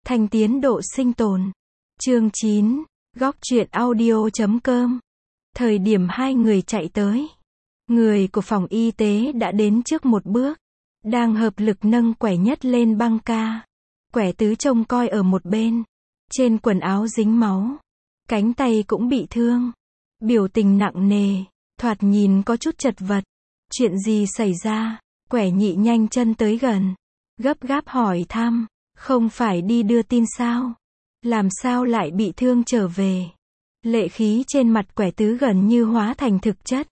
Thanh tiến độ sinh tồn. Chương 9. Góc truyện audio.com. Thời điểm hai người chạy tới, người của phòng y tế đã đến trước một bước, đang hợp lực nâng Quẻ Nhất lên băng ca. Quẻ Tứ trông coi ở một bên, trên quần áo dính máu, cánh tay cũng bị thương, biểu tình nặng nề, thoạt nhìn có chút chật vật. Chuyện gì xảy ra? Quẻ Nhị nhanh chân tới gần, gấp gáp hỏi thăm, không phải đi đưa tin sao? Làm sao lại bị thương trở về? Lệ khí trên mặt Quẻ Tứ gần như hóa thành thực chất.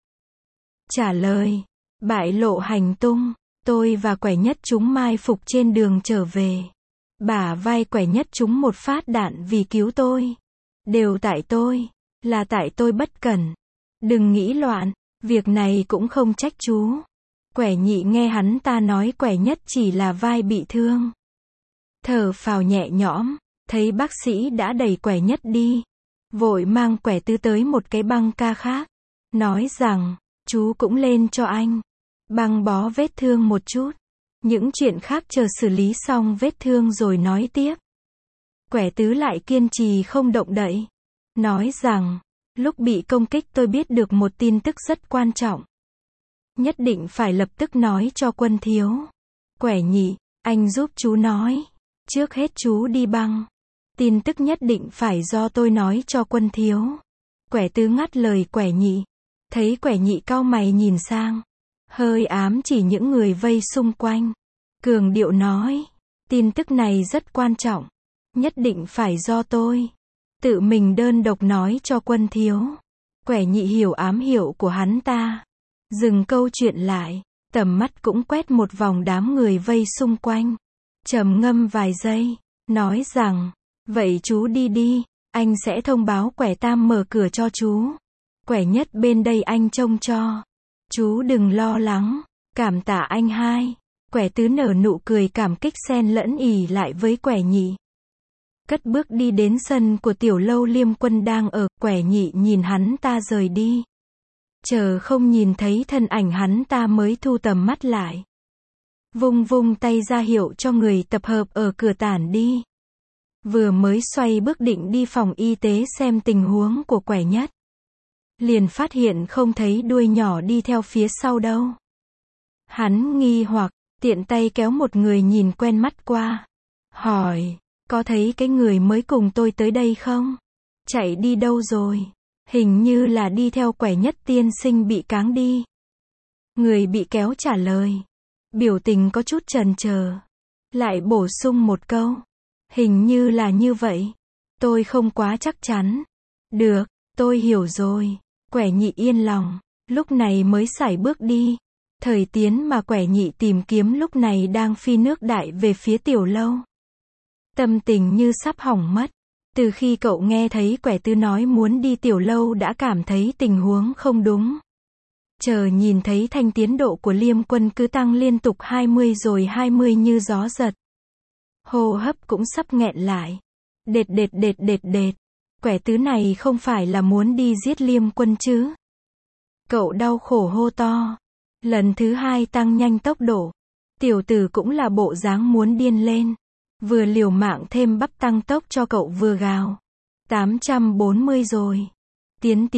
Trả lời, bại lộ hành tung, tôi và Quẻ Nhất chúng mai phục trên đường trở về. Bả vai Quẻ Nhất trúng một phát đạn vì cứu tôi. Đều tại tôi, là tại tôi bất cẩn. Đừng nghĩ loạn, việc này cũng không trách chú. Quẻ Nhị nghe hắn ta nói Quẻ Nhất chỉ là vai bị thương, thở phào nhẹ nhõm, thấy bác sĩ đã đẩy Quẻ Nhất đi, vội mang Quẻ Tứ tới một cái băng ca khác, nói rằng, chú cũng lên cho anh, băng bó vết thương một chút, những chuyện khác chờ xử lý xong vết thương rồi nói tiếp. Quẻ Tứ lại kiên trì không động đậy, nói rằng, lúc bị công kích tôi biết được một tin tức rất quan trọng, nhất định phải lập tức nói cho Quân thiếu. Quẻ Nhị, anh giúp chú nói, trước hết chú đi băng, tin tức nhất định phải do tôi nói cho Quân thiếu. Quẻ Tứ ngắt lời Quẻ Nhị, thấy Quẻ Nhị cau mày nhìn sang, hơi ám chỉ những người vây xung quanh, cường điệu nói, tin tức này rất quan trọng, nhất định phải do tôi tự mình đơn độc nói cho Quân thiếu. Quẻ Nhị hiểu ám hiệu của hắn ta, dừng câu chuyện lại, tầm mắt cũng quét một vòng đám người vây xung quanh, trầm ngâm vài giây, nói rằng, vậy chú đi đi, anh sẽ thông báo Quẻ Tam mở cửa cho chú. Quẻ Nhất bên đây anh trông cho. Chú đừng lo lắng, cảm tạ anh hai. Quẻ Tứ nở nụ cười cảm kích xen lẫn ỉ lại với Quẻ Nhị. Cất bước đi đến sân của tiểu lâu Liêm Quân đang ở, Quẻ Nhị nhìn hắn ta rời đi. Chờ không nhìn thấy thân ảnh hắn ta mới thu tầm mắt lại. Vung vung tay ra hiệu cho người tập hợp ở cửa tản đi. Vừa mới xoay bước định đi phòng y tế xem tình huống của Quẻ Nhất, liền phát hiện không thấy đuôi nhỏ đi theo phía sau đâu. Hắn nghi hoặc, tiện tay kéo một người nhìn quen mắt qua, hỏi, có thấy cái người mới cùng tôi tới đây không? Chạy đi đâu rồi? Hình như là đi theo Quẻ Nhất tiên sinh bị cáng đi. Người bị kéo trả lời, biểu tình có chút chần chờ, lại bổ sung một câu, hình như là như vậy, tôi không quá chắc chắn. Được, tôi hiểu rồi. Quẻ Nhị yên lòng, lúc này mới sải bước đi. Thời tiến mà Quẻ Nhị tìm kiếm lúc này đang phi nước đại về phía tiểu lâu. Tâm tình như sắp hỏng mất. Từ khi cậu nghe thấy Quẻ Tứ nói muốn đi tiểu lâu đã cảm thấy tình huống không đúng. Chờ nhìn thấy thanh tiến độ của Liêm Quân cứ tăng liên tục 20 rồi 20 như gió giật. Hô hấp cũng sắp nghẹn lại. Đệt. Quẻ Tứ này không phải là muốn đi giết Liêm Quân chứ? Cậu đau khổ hô to. Lần thứ hai tăng nhanh tốc độ. Tiểu tử cũng là bộ dáng muốn điên lên. Vừa liều mạng thêm bắp tăng tốc cho cậu vừa gào. 840 rồi. Tiến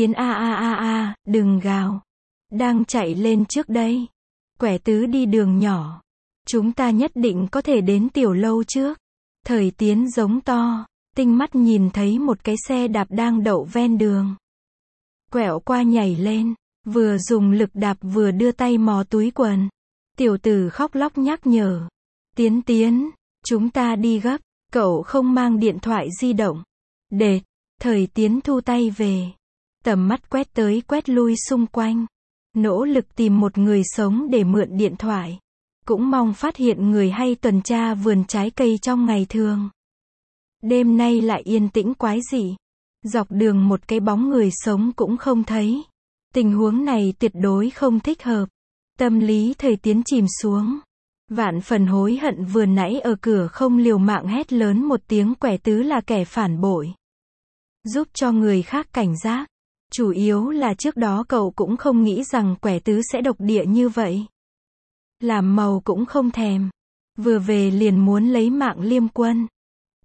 đừng gào. Đang chạy lên trước đây. Quẻ Tứ đi đường nhỏ. Chúng ta nhất định có thể đến tiểu lâu trước. Thời tiến giống to. Tinh mắt nhìn thấy một cái xe đạp đang đậu ven đường. Quẹo qua nhảy lên, vừa dùng lực đạp vừa đưa tay mò túi quần. Tiểu tử khóc lóc nhắc nhở. Tiến, chúng ta đi gấp, cậu không mang điện thoại di động. Đệt, thời tiến thu tay về. Tầm mắt quét tới quét lui xung quanh. Nỗ lực tìm một người sống để mượn điện thoại. Cũng mong phát hiện người hay tuần tra vườn trái cây trong ngày thường. Đêm nay lại yên tĩnh quái dị. Dọc đường một cái bóng người sống cũng không thấy. Tình huống này tuyệt đối không thích hợp. Tâm lý thời tiến chìm xuống. Vạn phần hối hận vừa nãy ở cửa không liều mạng hét lớn một tiếng Quẻ Tứ là kẻ phản bội. Giúp cho người khác cảnh giác. Chủ yếu là trước đó cậu cũng không nghĩ rằng Quẻ Tứ sẽ độc địa như vậy. Làm màu cũng không thèm. Vừa về liền muốn lấy mạng Liêm Quân.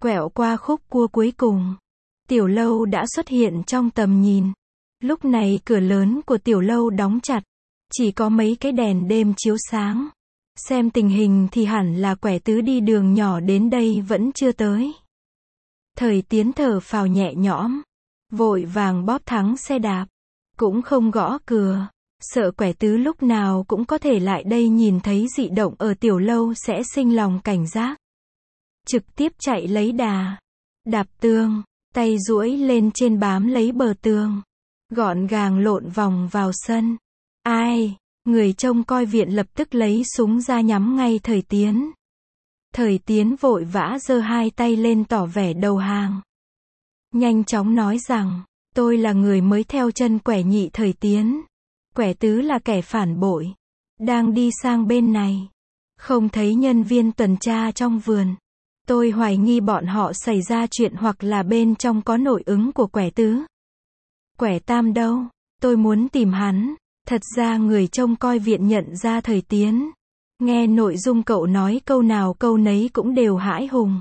Quẹo qua khúc cua cuối cùng, tiểu lâu đã xuất hiện trong tầm nhìn. Lúc này cửa lớn của tiểu lâu đóng chặt, chỉ có mấy cái đèn đêm chiếu sáng. Xem tình hình thì hẳn là Quẻ Tứ đi đường nhỏ đến đây vẫn chưa tới. Thời Tiến thở phào nhẹ nhõm, vội vàng bóp thắng xe đạp, cũng không gõ cửa, sợ Quẻ Tứ lúc nào cũng có thể lại đây nhìn thấy dị động ở tiểu lâu sẽ sinh lòng cảnh giác. Trực tiếp chạy lấy đà, đạp tường, tay duỗi lên trên bám lấy bờ tường, gọn gàng lộn vòng vào sân. Ai? Người trông coi viện lập tức lấy súng ra nhắm ngay Thời Tiến. Thời Tiến vội vã giơ hai tay lên tỏ vẻ đầu hàng. Nhanh chóng nói rằng, tôi là người mới theo chân Quẻ Nhị Thời Tiến. Quẻ Tứ là kẻ phản bội, đang đi sang bên này. Không thấy nhân viên tuần tra trong vườn. Tôi hoài nghi bọn họ xảy ra chuyện hoặc là bên trong có nội ứng của Quẻ Tứ. Quẻ Tam đâu? Tôi muốn tìm hắn. Thật ra người trông coi viện nhận ra Thời Tiến. Nghe nội dung cậu nói câu nào câu nấy cũng đều hãi hùng.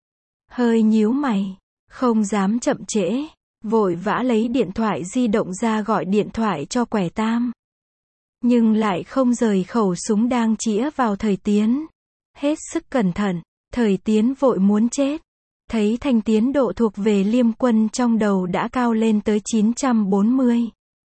Hơi nhíu mày, không dám chậm trễ, vội vã lấy điện thoại di động ra gọi điện thoại cho Quẻ Tam. Nhưng lại không rời khẩu súng đang chĩa vào Thời Tiến. Hết sức cẩn thận, Thời Tiến vội muốn chết. Thấy thanh tiến độ thuộc về Liêm Quân trong đầu đã cao lên tới 940.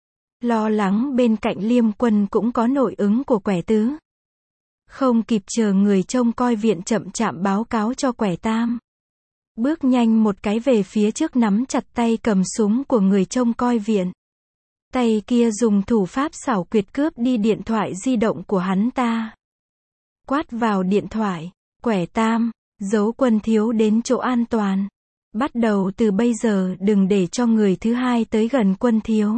Lo lắng bên cạnh Liêm Quân cũng có nội ứng của Quẻ Tứ. Không kịp chờ người trông coi viện chậm chạp báo cáo cho Quẻ Tam. Bước nhanh một cái về phía trước nắm chặt tay cầm súng của người trông coi viện. Tay kia dùng thủ pháp xảo quyệt cướp đi điện thoại di động của hắn ta. Quát vào điện thoại, Quẻ Tam, giấu Quân thiếu đến chỗ an toàn. Bắt đầu từ bây giờ đừng để cho người thứ hai tới gần Quân thiếu.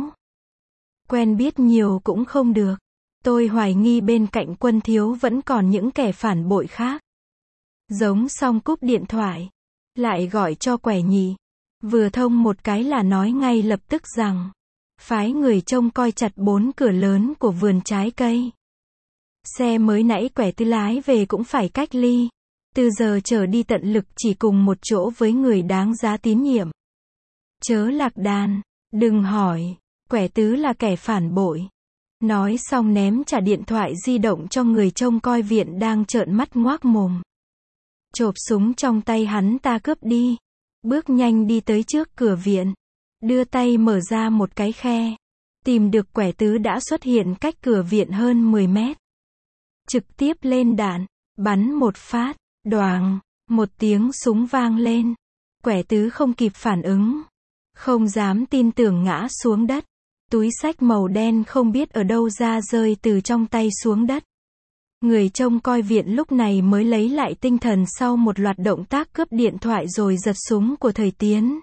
Quen biết nhiều cũng không được. Tôi hoài nghi bên cạnh Quân thiếu vẫn còn những kẻ phản bội khác. Giống xong cúp điện thoại, lại gọi cho Quẻ Nhị. Vừa thông một cái là nói ngay lập tức rằng, phái người trông coi chặt 4 cửa lớn của vườn trái cây. Xe mới nãy Quẻ Tứ lái về cũng phải cách ly. Từ giờ trở đi tận lực chỉ cùng một chỗ với người đáng giá tín nhiệm. Chớ lạc đàn, đừng hỏi, Quẻ Tứ là kẻ phản bội. Nói xong ném trả điện thoại di động cho người trông coi viện đang trợn mắt ngoác mồm. Chộp súng trong tay hắn ta cướp đi. Bước nhanh đi tới trước cửa viện. Đưa tay mở ra một cái khe. Tìm được Quẻ Tứ đã xuất hiện cách cửa viện hơn 10 mét. Trực tiếp lên đạn, bắn một phát, đoàng, một tiếng súng vang lên. Quẻ Tứ không kịp phản ứng. Không dám tin tưởng ngã xuống đất. Túi xách màu đen không biết ở đâu ra rơi từ trong tay xuống đất. Người trông coi viện lúc này mới lấy lại tinh thần sau một loạt động tác cướp điện thoại rồi giật súng của Thời Tiến.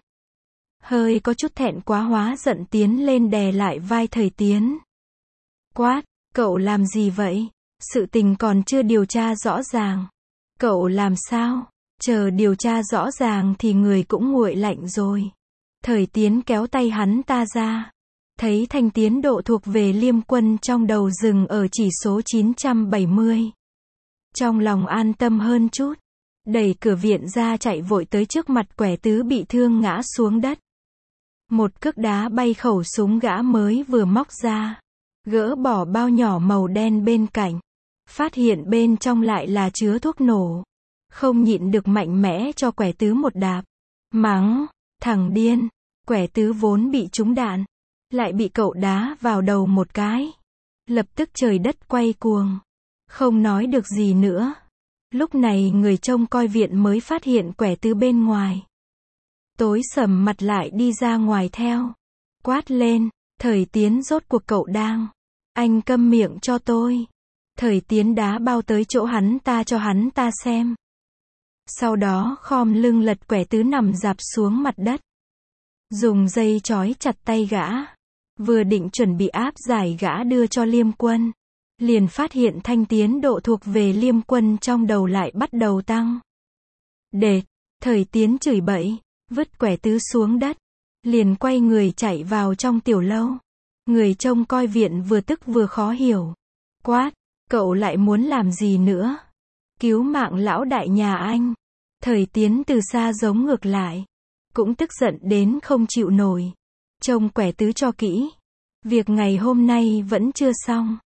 Hơi có chút thẹn quá hóa giận tiến lên đè lại vai Thời Tiến. Quát, cậu làm gì vậy? Sự tình còn chưa điều tra rõ ràng. Cậu làm sao? Chờ điều tra rõ ràng thì người cũng nguội lạnh rồi. Thời Tiến kéo tay hắn ta ra. Thấy thanh tiến độ thuộc về Liêm Quân trong đầu dừng ở chỉ số 970. Trong lòng an tâm hơn chút. Đẩy cửa viện ra chạy vội tới trước mặt Quẻ Tứ bị thương ngã xuống đất. Một cước đá bay khẩu súng gã mới vừa móc ra. Gỡ bỏ bao nhỏ màu đen bên cạnh. Phát hiện bên trong lại là chứa thuốc nổ. Không nhịn được mạnh mẽ cho Quẻ Tứ một đạp. Mắng, thằng điên. Quẻ Tứ vốn bị trúng đạn. Lại bị cậu đá vào đầu một cái. Lập tức trời đất quay cuồng. Không nói được gì nữa. Lúc này người trông coi viện mới phát hiện Quẻ Tứ bên ngoài. Tối sầm mặt lại đi ra ngoài theo. Quát lên, Thời Tiến rốt cuộc cậu đang. Anh câm miệng cho tôi. Thời Tiến đá bao tới chỗ hắn ta cho hắn ta xem. Sau đó khom lưng lật Quẻ Tứ nằm rạp xuống mặt đất. Dùng dây trói chặt tay gã. Vừa định chuẩn bị áp giải gã đưa cho Liêm Quân. Liền phát hiện thanh tiến độ thuộc về Liêm Quân trong đầu lại bắt đầu tăng. Đệt, Thời Tiến chửi bậy, vứt Quẻ Tứ xuống đất. Liền quay người chạy vào trong tiểu lâu. Người trông coi viện vừa tức vừa khó hiểu. Quát, cậu lại muốn làm gì nữa? Cứu mạng lão đại nhà anh. Thời Tiến từ xa giống ngược lại. Cũng tức giận đến không chịu nổi. Trông quẻ tứ cho kỹ. Việc ngày hôm nay vẫn chưa xong.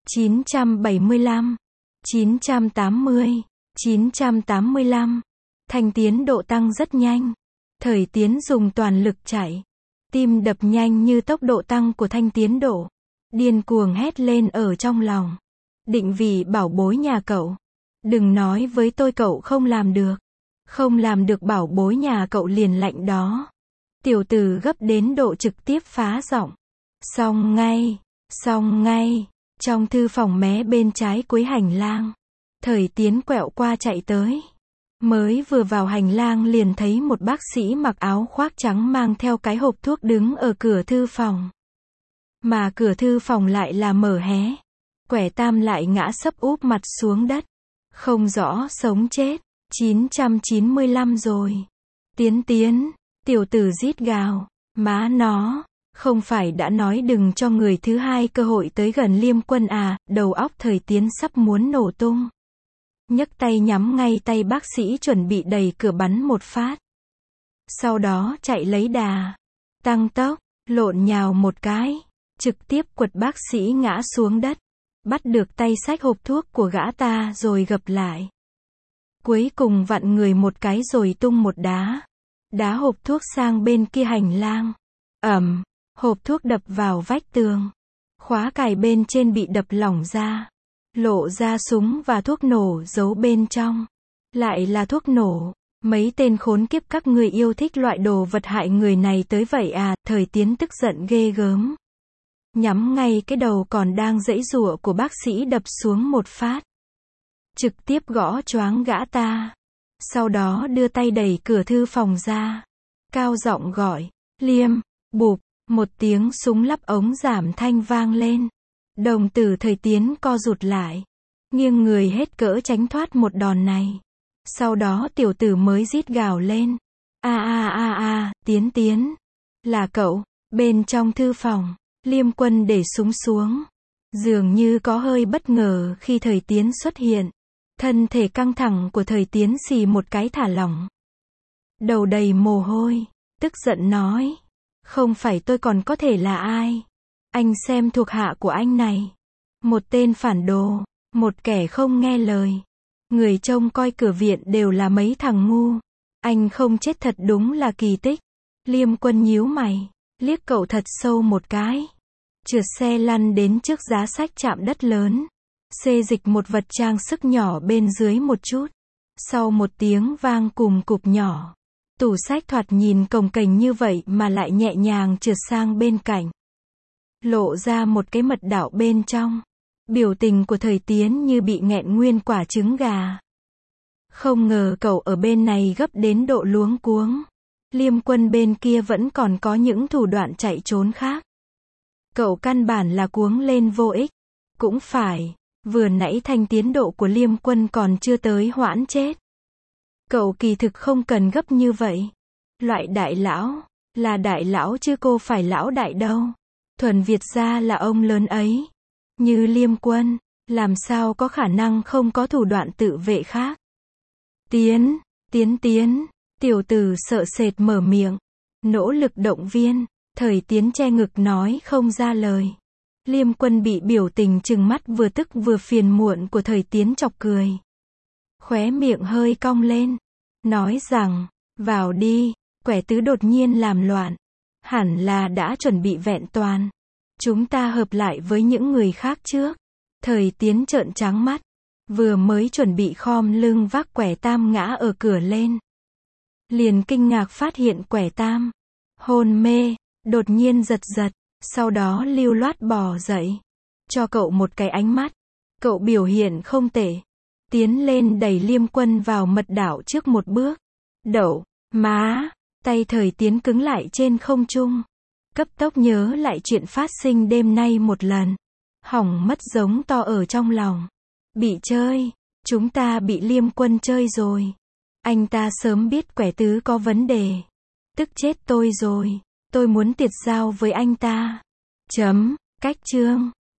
975, 980, 985. Thanh tiến độ tăng rất nhanh. Thời Tiến dùng toàn lực chạy. Tim đập nhanh như tốc độ tăng của thanh tiến độ. Điên cuồng hét lên ở trong lòng. Định vị bảo bối nhà cậu. Đừng nói với tôi cậu không làm được. Không làm được bảo bối nhà cậu liền lạnh đó. Tiểu tử gấp đến độ trực tiếp phá giọng. Xong ngay, xong ngay. Trong thư phòng mé bên trái cuối hành lang. Thời Tiến quẹo qua chạy tới. Mới vừa vào hành lang liền thấy một bác sĩ mặc áo khoác trắng mang theo cái hộp thuốc đứng ở cửa thư phòng. Mà cửa thư phòng lại là mở hé. Quẻ Tam lại ngã sấp úp mặt xuống đất. Không rõ sống chết. 995 rồi. Tiến, tiểu tử rít gào. Má nó, không phải đã nói đừng cho người thứ hai cơ hội tới gần Liêm Quân à, đầu óc Thời Tiến sắp muốn nổ tung. Nhấc tay nhắm ngay tay bác sĩ chuẩn bị đẩy cửa bắn một phát. Sau đó chạy lấy đà. Tăng tốc, lộn nhào một cái. Trực tiếp quật bác sĩ ngã xuống đất. Bắt được tay xách hộp thuốc của gã ta rồi gập lại. Cuối cùng vặn người một cái rồi tung một đá. Đá hộp thuốc sang bên kia hành lang. Ầm, hộp thuốc đập vào vách tường. Khóa cài bên trên bị đập lỏng ra. Lộ ra súng và thuốc nổ giấu bên trong. Lại là thuốc nổ. Mấy tên khốn kiếp các người yêu thích loại đồ vật hại người này tới vậy à, Thời Tiến tức giận ghê gớm. Nhắm ngay cái đầu còn đang giãy giụa của bác sĩ đập xuống một phát. Trực tiếp gõ choáng gã ta. Sau đó đưa tay đẩy cửa thư phòng ra. Cao giọng gọi. Liêm, bụp, một tiếng súng lắp ống giảm thanh vang lên. Đồng tử Thời Tiến co rụt lại. Nghiêng người hết cỡ tránh thoát một đòn này. Sau đó tiểu tử mới rít gào lên. Tiến. Là cậu. Bên trong thư phòng, Liêm Quân để súng xuống. Dường như có hơi bất ngờ khi Thời Tiến xuất hiện. Thân thể căng thẳng của Thời Tiến xì một cái thả lỏng. Đầu đầy mồ hôi. Tức giận nói. Không phải tôi còn có thể là ai. Anh xem thuộc hạ của anh này. Một tên phản đồ. Một kẻ không nghe lời. Người trông coi cửa viện đều là mấy thằng ngu. Anh không chết thật đúng là kỳ tích. Liêm Quân nhíu mày. Liếc cậu thật sâu một cái. Trượt xe lăn đến trước giá sách chạm đất lớn. Xê dịch một vật trang sức nhỏ bên dưới một chút. Sau một tiếng vang cùm cụp nhỏ. Tủ sách thoạt nhìn cồng kềnh như vậy mà lại nhẹ nhàng trượt sang bên cạnh. Lộ ra một cái mật đảo bên trong. Biểu tình của Thời Tiến như bị nghẹn nguyên quả trứng gà. Không ngờ cậu ở bên này gấp đến độ luống cuống. Liêm Quân bên kia vẫn còn có những thủ đoạn chạy trốn khác. Cậu căn bản là cuống lên vô ích. Cũng phải, vừa nãy thanh tiến độ của Liêm Quân còn chưa tới hoãn chết. Cậu kỳ thực không cần gấp như vậy. Loại đại lão, là đại lão chứ cô phải lão đại đâu. Thuần Việt gia là ông lớn ấy. Như Liêm Quân, làm sao có khả năng không có thủ đoạn tự vệ khác. Tiến, tiểu tử sợ sệt mở miệng. Nỗ lực động viên, Thời Tiến che ngực nói không ra lời. Liêm Quân bị biểu tình trừng mắt vừa tức vừa phiền muộn của Thời Tiến chọc cười. Khóe miệng hơi cong lên. Nói rằng, vào đi, quẻ tứ đột nhiên làm loạn. Hẳn là đã chuẩn bị vẹn toàn. Chúng ta hợp lại với những người khác trước. Thời Tiến trợn trắng mắt. Vừa mới chuẩn bị khom lưng vác quẻ Tam ngã ở cửa lên. Liền kinh ngạc phát hiện quẻ Tam hôn mê, đột nhiên giật, sau đó lưu loát bò dậy. Cho cậu một cái ánh mắt. Cậu biểu hiện không tệ. Tiến lên đẩy Liêm Quân vào mật đảo trước một bước. Đậu, má, tay Thời Tiến cứng lại trên không trung. Cấp tốc nhớ lại chuyện phát sinh đêm nay một lần. Hỏng mất giống to ở trong lòng. Bị chơi, chúng ta bị Liêm Quân chơi rồi. Anh ta sớm biết quẻ tứ có vấn đề. Tức chết tôi rồi. Tôi muốn tiệt giao với anh ta. Cách chương.